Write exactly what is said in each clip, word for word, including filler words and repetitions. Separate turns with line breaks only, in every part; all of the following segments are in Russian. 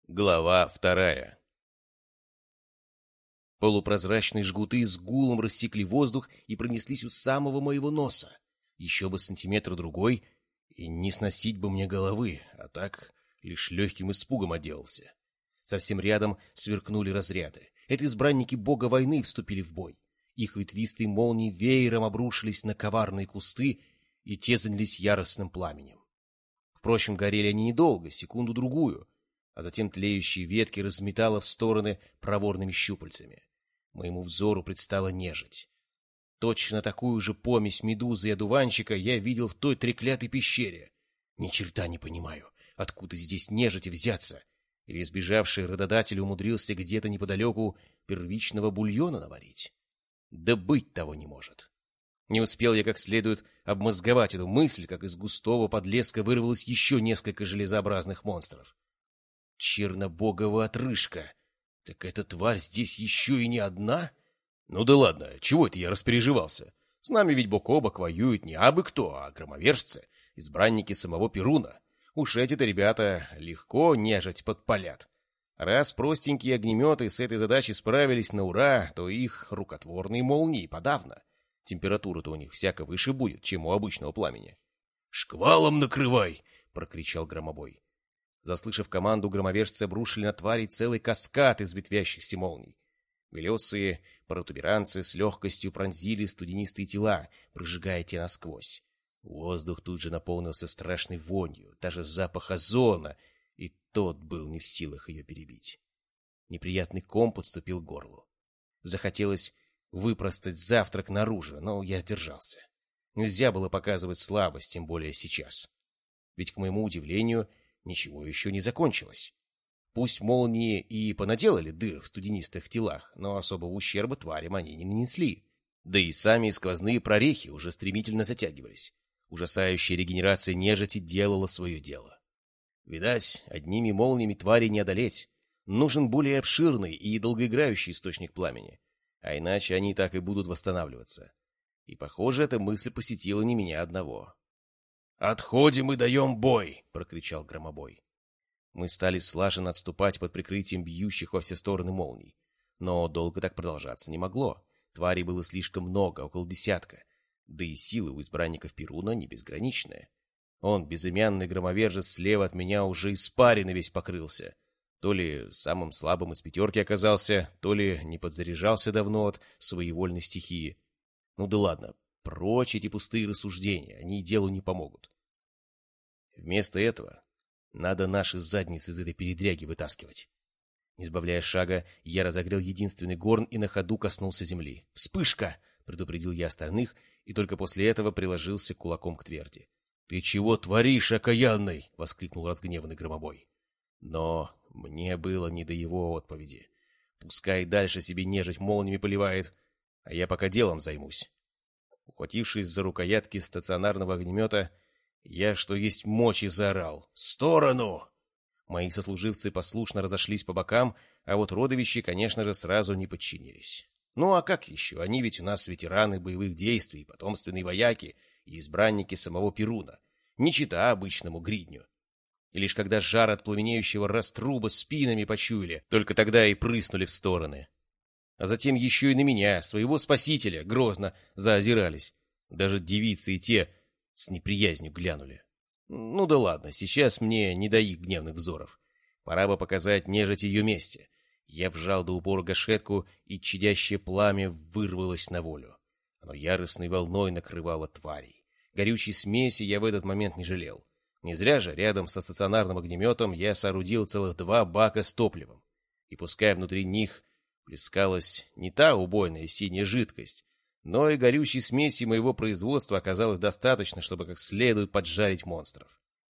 Глава вторая. Полупрозрачные жгуты с гулом рассекли воздух и пронеслись у самого моего носа. Еще бы сантиметр-другой, и не сносить бы мне головы, а так лишь легким испугом отделался. Совсем рядом сверкнули разряды. Это избранники бога войны вступили в бой. Их ветвистые молнии веером обрушились на коварные кусты, и те занялись яростным пламенем. Впрочем, горели они недолго, секунду-другую, а затем тлеющие ветки разметало в стороны проворными щупальцами. Моему взору предстала нежить. Точно такую же помесь медузы и одуванчика я видел в той треклятой пещере. Ни черта не понимаю, откуда здесь нежити взяться, или сбежавший рододатель умудрился где-то неподалеку первичного бульона наварить. Да быть того не может. Не успел я как следует обмозговать эту мысль, как из густого подлеска вырвалось еще несколько железообразных монстров. Чернобогова отрыжка. Так эта тварь здесь еще и не одна? Ну да ладно, чего это я распереживался? С нами ведь бок о бок воюют не абы кто, а громовержцы, избранники самого Перуна. Уж эти-то ребята легко нежить подпалят. Раз простенькие огнеметы с этой задачей справились на ура, то их рукотворные молнии подавно. Температура-то у них всяко выше будет, чем у обычного пламени. «Шквалом накрывай!» — прокричал громобой. Заслышав команду, громовержцы обрушили на тварей целый каскад из ветвящихся молний. Белесые протуберанцы с легкостью пронзили студенистые тела, прожигая те насквозь. Воздух тут же наполнился страшной вонью, даже запах озона, и тот был не в силах ее перебить. Неприятный ком подступил к горлу. Захотелось выпростать завтрак наружу, но я сдержался. Нельзя было показывать слабость, тем более сейчас. Ведь, к моему удивлению, ничего еще не закончилось. Пусть молнии и понаделали дыр в студенистых телах, но особого ущерба тварям они не нанесли. Да и сами сквозные прорехи уже стремительно затягивались. Ужасающая регенерация нежити делала свое дело. Видать, одними молниями твари не одолеть. Нужен более обширный и долгоиграющий источник пламени. А иначе они так и будут восстанавливаться. И, похоже, эта мысль посетила не меня одного. «Отходим и даем бой!» — прокричал громобой. Мы стали слаженно отступать под прикрытием бьющих во все стороны молний. Но долго так продолжаться не могло. Тварей было слишком много, около десятка. Да и силы у избранников Перуна не безграничная. Он, безымянный громовержец, слева от меня уже испаренный весь покрылся. То ли самым слабым из пятерки оказался, то ли не подзаряжался давно от своевольной стихии. Ну да ладно, прочь эти пустые рассуждения, они делу не помогут. Вместо этого надо наши задницы из этой передряги вытаскивать. Не сбавляя шага, я разогрел единственный горн и на ходу коснулся земли. «Вспышка!» — предупредил я остальных, и только после этого приложился кулаком к тверди. «Ты чего творишь, окаянный?» — воскликнул разгневанный громобой. Но мне было не до его отповеди. Пускай дальше себе нежить молниями поливает, а я пока делом займусь. Ухватившись за рукоятки стационарного огнемета, я, что есть мочи, заорал: «В сторону!» Мои сослуживцы послушно разошлись по бокам, а вот родовищи, конечно же, сразу не подчинились. Ну а как еще? Они ведь у нас ветераны боевых действий, потомственные вояки и избранники самого Перуна, не чита обычному гридню. И лишь когда жар от пламенеющего раструба спинами почуяли, только тогда и прыснули в стороны. А затем еще и на меня, своего спасителя, грозно заозирались. Даже девицы и те с неприязнью глянули. Ну да ладно, сейчас мне не до их гневных взоров. Пора бы показать нежить ее месте. Я вжал до упора гашетку, и чадящее пламя вырвалось на волю. Оно яростной волной накрывало тварей. Горючей смеси я в этот момент не жалел. Не зря же рядом со стационарным огнеметом я соорудил целых два бака с топливом. И пускай внутри них плескалась не та убойная синяя жидкость, но и горючей смеси моего производства оказалось достаточно, чтобы как следует поджарить монстров.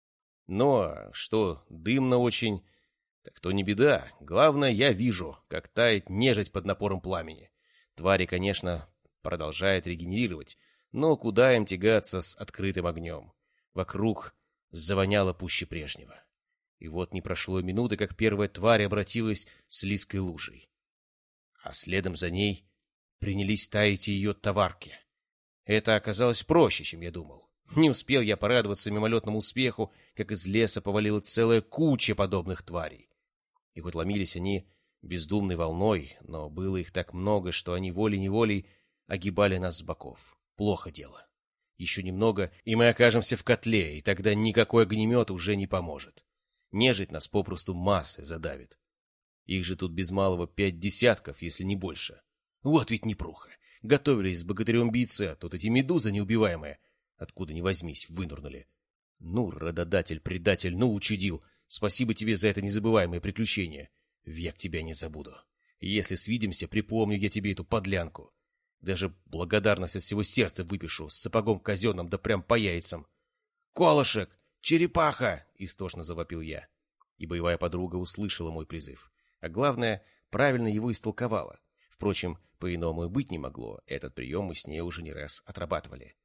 Но что дымно очень, так то не беда. Главное, я вижу, как тает нежить под напором пламени. Твари, конечно, продолжают регенерировать, но куда им тягаться с открытым огнем? Вокруг завоняло пуще прежнего. И вот не прошло минуты, как первая тварь обратилась слизкой лужей. А следом за ней принялись таять ее товарки. Это оказалось проще, чем я думал. Не успел я порадоваться мимолетному успеху, как из леса повалила целая куча подобных тварей. И хоть ломились они бездумной волной, но было их так много, что они волей-неволей огибали нас с боков. Плохо дело. Еще немного, и мы окажемся в котле, и тогда никакой огнемет уже не поможет. Нежить нас попросту массой задавит. Их же тут без малого пять десятков, если не больше. Вот ведь непруха. Готовились с богатырем биться, а тут эти медузы неубиваемые, откуда ни возьмись, вынурнули. Ну, рододатель, предатель, ну, учудил. Спасибо тебе за это незабываемое приключение. Век тебя не забуду. Если свидимся, припомню я тебе эту подлянку. Даже благодарность от всего сердца выпишу, с сапогом казенным, да прям по яйцам. «Колышек! Черепаха!» — истошно завопил я. И боевая подруга услышала мой призыв. А главное, правильно его истолковала. Впрочем, по-иному и быть не могло. Этот прием мы с ней уже не раз отрабатывали.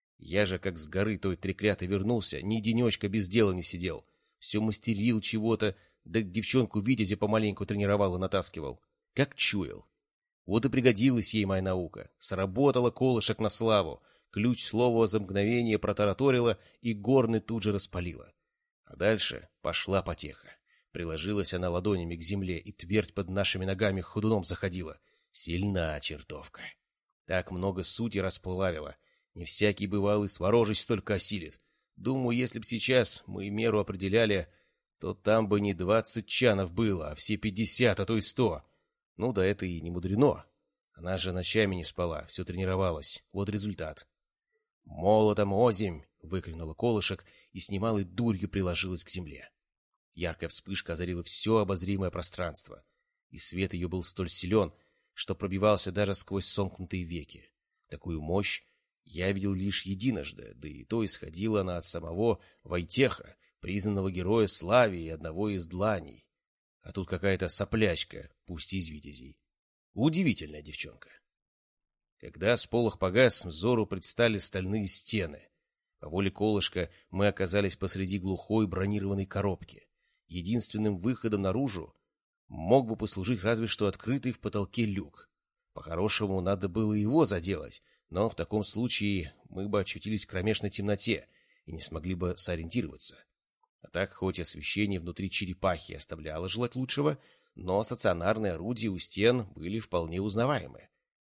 Я же, как с горы той треклятой вернулся, ни денечка без дела не сидел. Все мастерил чего-то, да девчонку Витязя помаленьку тренировал и натаскивал. Как чуял. Вот и пригодилась ей моя наука. Сработала колышек на славу. Ключ слова за мгновение протараторила, и горны тут же распалила. А дальше пошла потеха. Приложилась она ладонями к земле, и твердь под нашими ногами ходуном заходила. Сильна чертовка. Так много сути расплавила. Не всякий бывалый сворожись столько осилит. Думаю, если б сейчас мы меру определяли, то там бы не двадцать чанов было, а все пятьдесят, а то и сто. Ну да это и не мудрено. Она же ночами не спала, все тренировалась. Вот результат. «Молотом озимь!» — выкрикнула колышек и с немалой дурью приложилась к земле. Яркая вспышка озарила все обозримое пространство, и свет ее был столь силен, что пробивался даже сквозь сомкнутые веки. Такую мощь я видел лишь единожды, да и то исходила она от самого Войтеха, признанного героя славы и одного из дланей. А тут какая-то соплячка, пусть из витязей. Удивительная девчонка. Когда сполох погас, взору предстали стальные стены. По воле колышка мы оказались посреди глухой бронированной коробки. Единственным выходом наружу мог бы послужить разве что открытый в потолке люк. По-хорошему, надо было его заделать, но в таком случае мы бы очутились в кромешной темноте и не смогли бы сориентироваться. А так, хоть освещение внутри черепахи оставляло желать лучшего, но стационарные орудия у стен были вполне узнаваемы.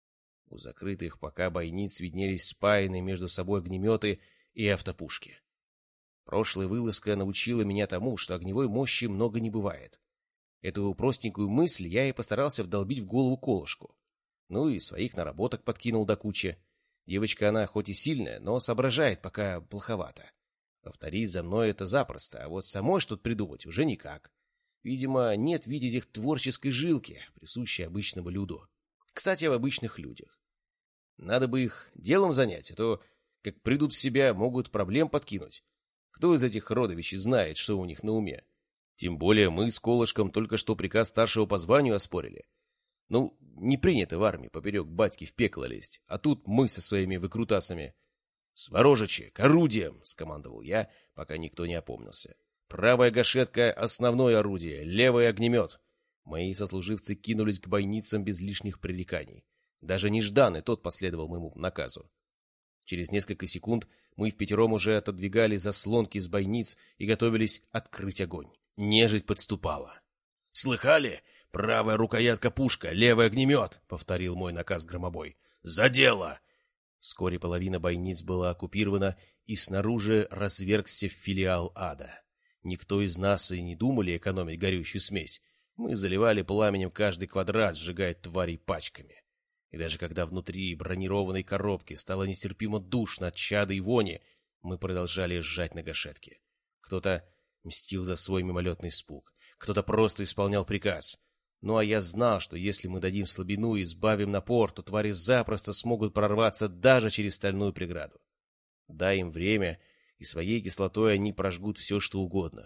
У закрытых пока бойниц виднелись спаянные между собой огнеметы и автопушки. Прошлая вылазка научила меня тому, что огневой мощи много не бывает. Эту простенькую мысль я и постарался вдолбить в голову колышку. Ну и своих наработок подкинул до кучи. Девочка она хоть и сильная, но соображает пока плоховато. Повторить за мной это запросто, а вот самой что-то придумать уже никак. Видимо, нет в витязях творческой жилки, присущей обычному люду. Кстати, об обычных людях. Надо бы их делом занять, а то, как придут в себя, могут проблем подкинуть. Кто из этих родовищей знает, что у них на уме? Тем более мы с Колышком только что приказ старшего по званию оспорили. Ну, не принято в армии поперек батьки в пекло лезть, а тут мы со своими выкрутасами. «Сворожичи, к орудиям!» — скомандовал я, пока никто не опомнился. «Правая гашетка — основное орудие, левый — огнемет». Мои сослуживцы кинулись к бойницам без лишних пререканий. Даже нежданный тот последовал моему наказу. Через несколько секунд мы впятером уже отодвигали заслонки с бойниц и готовились открыть огонь. Нежить подступала. «Слыхали? Правая рукоятка пушка, левый огнемет!» — повторил мой наказ громобой. «За дело!» Вскоре половина бойниц была оккупирована, и снаружи развергся филиал ада. Никто из нас и не думали экономить горючую смесь. Мы заливали пламенем каждый квадрат, сжигая тварей пачками. И даже когда внутри бронированной коробки стало нестерпимо душно от чада и вони, мы продолжали сжать на гашетке. Кто-то мстил за свой мимолетный испуг, кто-то просто исполнял приказ. Ну а я знал, что если мы дадим слабину и сбавим напор, то твари запросто смогут прорваться даже через стальную преграду. Дай им время, и своей кислотой они прожгут все, что угодно.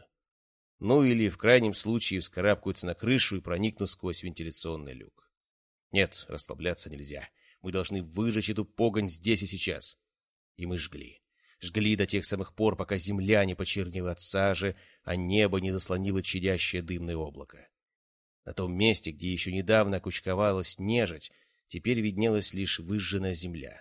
Ну или, в крайнем случае, вскарабкаются на крышу и проникнут сквозь вентиляционный люк. Нет, расслабляться нельзя. Мы должны выжечь эту погонь здесь и сейчас. И мы жгли. Жгли до тех самых пор, пока земля не почернела от сажи, а небо не заслонило чадящее дымное облако. На том месте, где еще недавно кучковалась нежить, теперь виднелась лишь выжженная земля.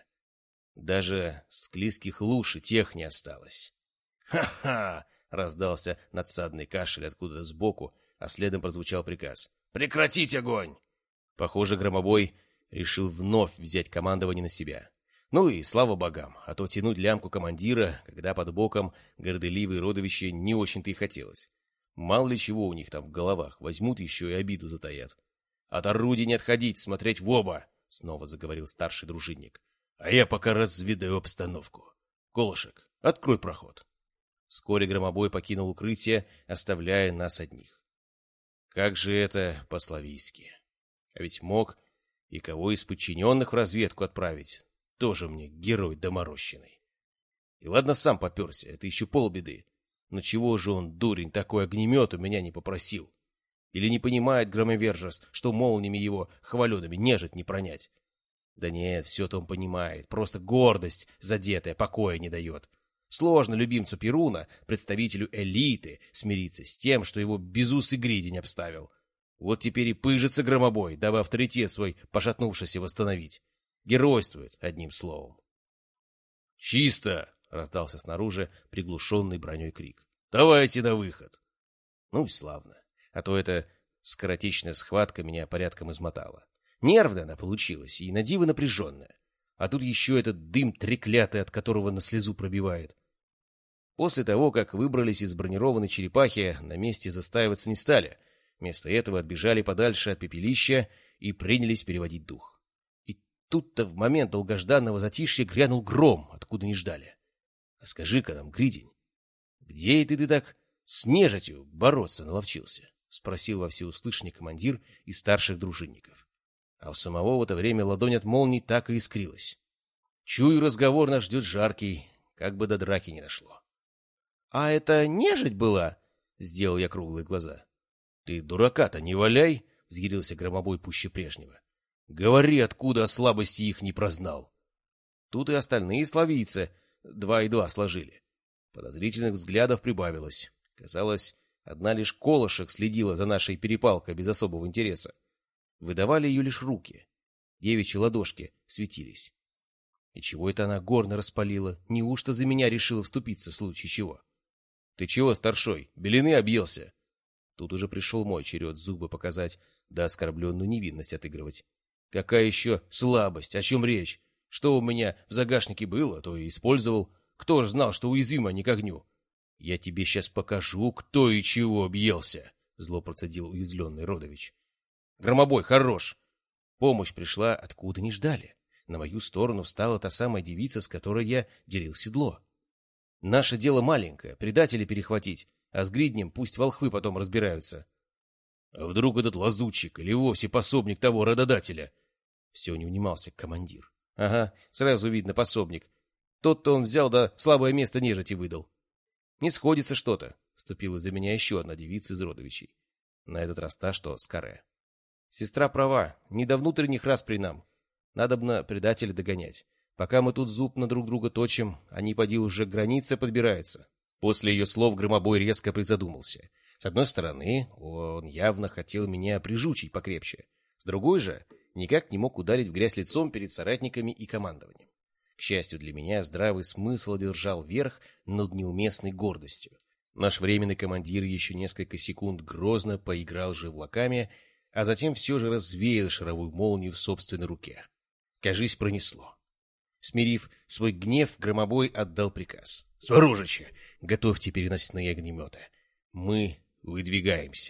Даже склизких луж и тех не осталось. «Ха-ха!» — раздался надсадный кашель откуда-то сбоку, а следом прозвучал приказ: «Прекратить огонь!». Похоже, Громобой решил вновь взять командование на себя. Ну и слава богам, а то тянуть лямку командира, когда под боком горделивые родовища, не очень-то и хотелось. Мало ли чего у них там в головах, возьмут еще и обиду затаят. «От орудий не отходить, смотреть в оба!» — снова заговорил старший дружинник. «А я пока разведаю обстановку. Колышек, открой проход». Вскоре Громобой покинул укрытие, оставляя нас одних. Как же это по-славийски. А ведь мог и кого из подчиненных в разведку отправить. Тоже мне герой доморощенный. И ладно, сам поперся, это еще полбеды. Но чего же он, дурень, такой огнемет у меня не попросил? Или не понимает громовержец, что молниями его хваленными нежить не пронять? Да нет, все-то он понимает, просто гордость задетая покоя не дает. Сложно любимцу Перуна, представителю элиты, смириться с тем, что его безусый гридень обставил. Вот теперь и пыжится Громобой, дабы авторитет свой пошатнувшийся восстановить. Геройствует, одним словом. «Чисто!» — раздался снаружи приглушенный броней крик. «Давайте на выход!» Ну и славно, а то эта скоротечная схватка меня порядком измотала. Нервная она получилась и на диво напряженная. А тут еще этот дым треклятый, от которого на слезу пробивает. После того, как выбрались из бронированной черепахи, на месте застаиваться не стали. Вместо этого отбежали подальше от пепелища и принялись переводить дух. И тут-то в момент долгожданного затишья грянул гром, откуда не ждали. А скажи-ка нам, Гридень, где это ты так с нежитью бороться наловчился? — спросил во всеуслышание командир из старших дружинников. А у самого в это время ладонь от молнии так и искрилась. Чую, разговор нас ждет жаркий, как бы до драки не дошло. — А это нежить была? — сделал я круглые глаза. — Ты дурака-то не валяй, — взъярился Громобой пуще прежнего. — Говори, откуда о слабости их не прознал. Тут и остальные славийцы два и два сложили. Подозрительных взглядов прибавилось. Казалось, одна лишь Колышек следила за нашей перепалкой без особого интереса. Выдавали ее лишь руки. Девичьи ладошки светились. И чего это она горно распалила? Неужто за меня решила вступиться в случае чего? — Ты чего, старшой, белины объелся? Тут уже пришел мой черед зубы показать, да оскорбленную невинность отыгрывать. Какая еще слабость? О чем речь? Что у меня в загашнике было, то и использовал. Кто ж знал, что уязвимо не к огню? — Я тебе сейчас покажу, кто и чего объелся, — зло процедил уязвленный Родович. — Громобой, хорош! Помощь пришла, откуда не ждали. На мою сторону встала та самая девица, с которой я делил седло. Наше дело маленькое, предателей перехватить, а с гриднем пусть волхвы потом разбираются. А вдруг этот лазутчик или вовсе пособник того рододателя? Все не унимался командир. Ага, сразу видно пособник. Тот-то он взял, да слабое место нежити выдал. Не сходится что-то, вступила за меня еще одна девица из родовичей. На этот раз та, что с каре. Сестра права, не до внутренних расприй нам. Надобно предателя догонять. Пока мы тут зуб на друг друга точим, они, поди, уже к границе подбираются. После ее слов Громобой резко призадумался. С одной стороны, он явно хотел меня прижучить покрепче. С другой же, никак не мог ударить в грязь лицом перед соратниками и командованием. К счастью для меня, здравый смысл одержал верх над неуместной гордостью. Наш временный командир еще несколько секунд грозно поиграл живлаками, а затем все же развеял шаровую молнию в собственной руке. Кажись, пронесло. Смирив свой гнев, Громобой отдал приказ. — Сворожичи, готовьте переносные огнеметы. Мы выдвигаемся.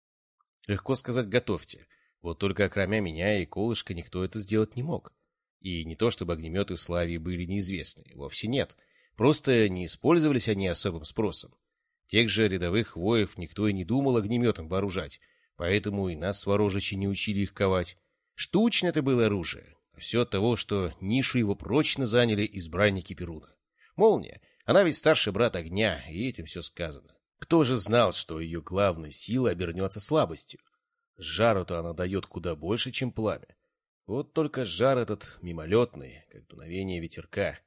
Легко сказать «готовьте». Вот только кроме меня и Колышка никто это сделать не мог. И не то, чтобы огнеметы в Славии были неизвестны. Вовсе нет. Просто не использовались они особым спросом. Тех же рядовых воев никто и не думал огнеметом вооружать, поэтому и нас, сворожичи, не учили их ковать. Штучно это было оружие. Все от того, что нишу его прочно заняли избранники Перуна. Молния, она ведь старший брат огня, и этим все сказано. Кто же знал, что ее главной силой обернется слабостью? Жару-то она дает куда больше, чем пламя. Вот только жар этот мимолетный, как дуновение ветерка.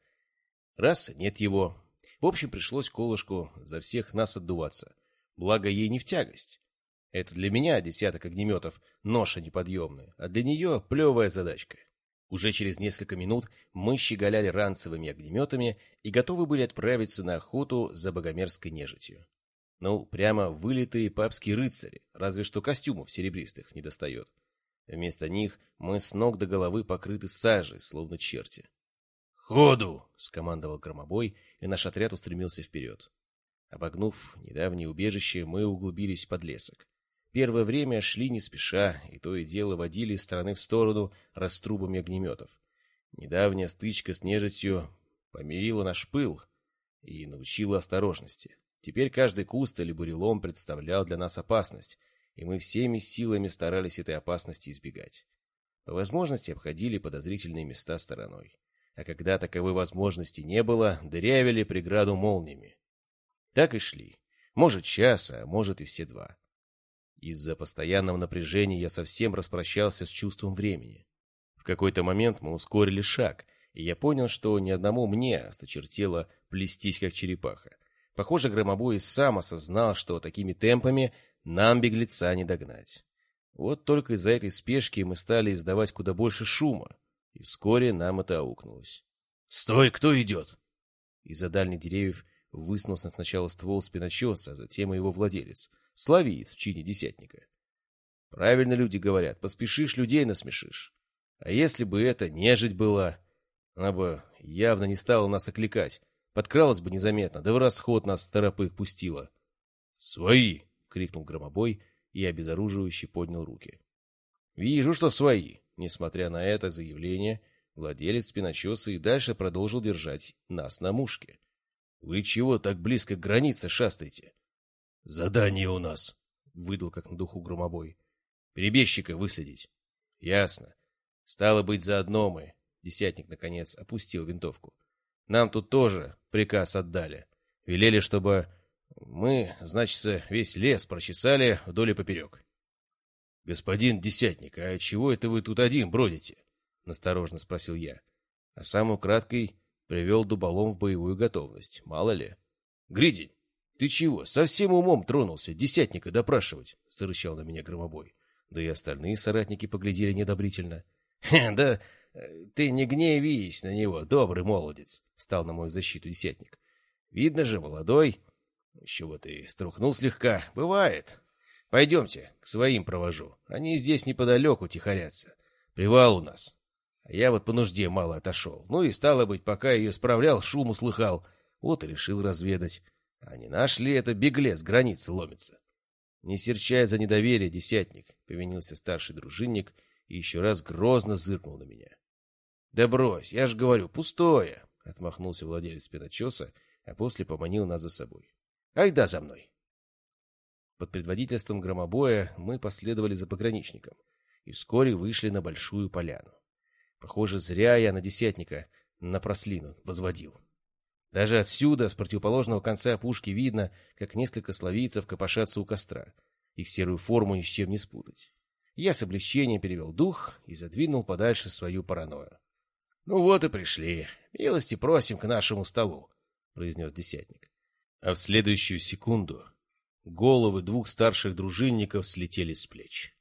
Раз нет его. В общем, пришлось Колышку за всех нас отдуваться. Благо, ей не в тягость. Это для меня десяток огнеметов ноша неподъемная, а для нее плевая задачка. Уже через несколько минут мы щеголяли ранцевыми огнеметами и готовы были отправиться на охоту за богомерзкой нежитью. Ну, прямо вылитые папские рыцари, разве что костюмов серебристых не достает. Вместо них мы с ног до головы покрыты сажей, словно черти. «Ходу!» — скомандовал громобой, и наш отряд устремился вперед. Обогнув недавнее убежище, мы углубились в подлесок. Первое время шли не спеша, и то и дело водили из стороны в сторону раструбами огнеметов. Недавняя стычка с нежитью помирила наш пыл и научила осторожности. Теперь каждый куст или бурелом представлял для нас опасность, и мы всеми силами старались этой опасности избегать. По возможности обходили подозрительные места стороной. А когда таковой возможности не было, дырявили преграду молниями. Так и шли. Может, час, а может и все два. Из-за постоянного напряжения я совсем распрощался с чувством времени. В какой-то момент мы ускорили шаг, и я понял, что ни одному мне осточертело плестись, как черепаха. Похоже, громобой и сам осознал, что такими темпами нам беглеца не догнать. Вот только из-за этой спешки мы стали издавать куда больше шума, и вскоре нам это аукнулось. «Стой, кто идет?» Из-за дальних деревьев высунулся сначала ствол спиночеса, а затем и его владелец, славиец в чине десятника. Правильно люди говорят, поспешишь, людей насмешишь. А если бы это нежить была, она бы явно не стала нас окликать, подкралась бы незаметно, да в расход нас торопых пустила. «Свои!» — крикнул громобой и обезоруживающе поднял руки. «Вижу, что свои!» Несмотря на это заявление, владелец спиночеса и дальше продолжил держать нас на мушке. «Вы чего так близко к границе шастаете?» «Задание у нас», — выдал как на духу громобой. «Перебежчика выследить». «Ясно. Стало быть, заодно мы». Десятник, наконец, опустил винтовку. «Нам тут тоже приказ отдали. Велели, чтобы мы, значит, весь лес прочесали вдоль и поперек». «Господин Десятник, а чего это вы тут один бродите?» — насторожно спросил я. А сам украдкой привел дуболом в боевую готовность, мало ли. «Гридень, ты чего, совсем умом тронулся Десятника допрашивать?» — зарычал на меня громобой. Да и остальные соратники поглядели недобрительно. «Да ты не гневись на него, добрый молодец!» — встал на мою защиту Десятник. «Видно же, молодой. Еще вот и струхнул слегка. Бывает. Пойдемте, к своим провожу. Они здесь неподалеку тихорятся. Привал у нас. А я вот по нужде мало отошел. Ну и, стало быть, пока ее справлял, шум услыхал. Вот и решил разведать. А не наш ли это беглец границы ломится?» «Не серчай за недоверие, Десятник», — повинился старший дружинник и еще раз грозно зыркнул на меня. «Да брось, я же говорю, пустое», — отмахнулся владелец спиночеса, а после поманил нас за собой. «Айда за мной». Под предводительством громобоя мы последовали за пограничником и вскоре вышли на большую поляну. Похоже, зря я на Десятника на прослину возводил. Даже отсюда, с противоположного конца опушки, видно, как несколько славийцев копошатся у костра. Их серую форму ни с чем не спутать. Я с облегчением перевел дух и задвинул подальше свою паранойю. «Ну вот и пришли. Милости просим к нашему столу», — произнес Десятник. А в следующую секунду головы двух старших дружинников слетели с плеч.